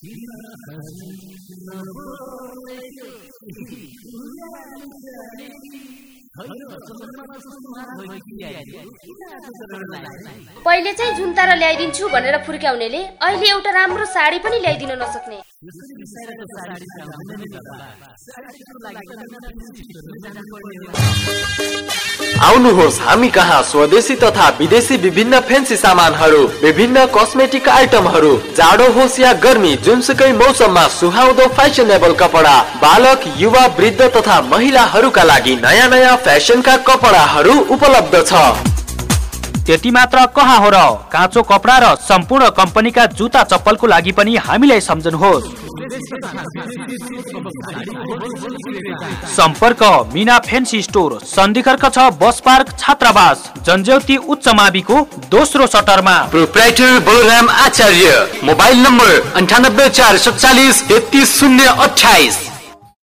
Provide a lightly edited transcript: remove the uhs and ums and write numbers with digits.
पहिले चाहिँ झुन्तारा ल्याइदिन्छु भनेर फुर्क्याउनेले अहिले एउटा राम्रो साडी पनि ल्याइदिन नसक्ने। आउनुहोस् हामी कहाँ स्वदेशी तथा विदेशी विभिन्न फेन्सी सामानहरू, विभिन्न कस्मेटिक आइटमहरू, जाडो होस् या गर्मी जुनसुकै मौसममा सुहाउँदो फेसनेबल कपडा, बालक युवा वृद्ध तथा महिलाहरूका लागि नयाँ नयाँ फेसनका कपडाहरू उपलब्ध छ। त्यति मात्र कहाँ हो र, काँचो कपडा र सम्पूर्ण कम्पनीका जुत्ता चप्पलको लागि पनि हामीलाई सम्झनुहोस्। सम्पर्क मीना फेन्सी स्टोर, सन्धिखर्क छ बस पार्क छात्रावास, जन्ज्यौती उच्च माविको दोस्रो सटरमा। Proprietor Balram Acharya, mobile number 98 447 33 028।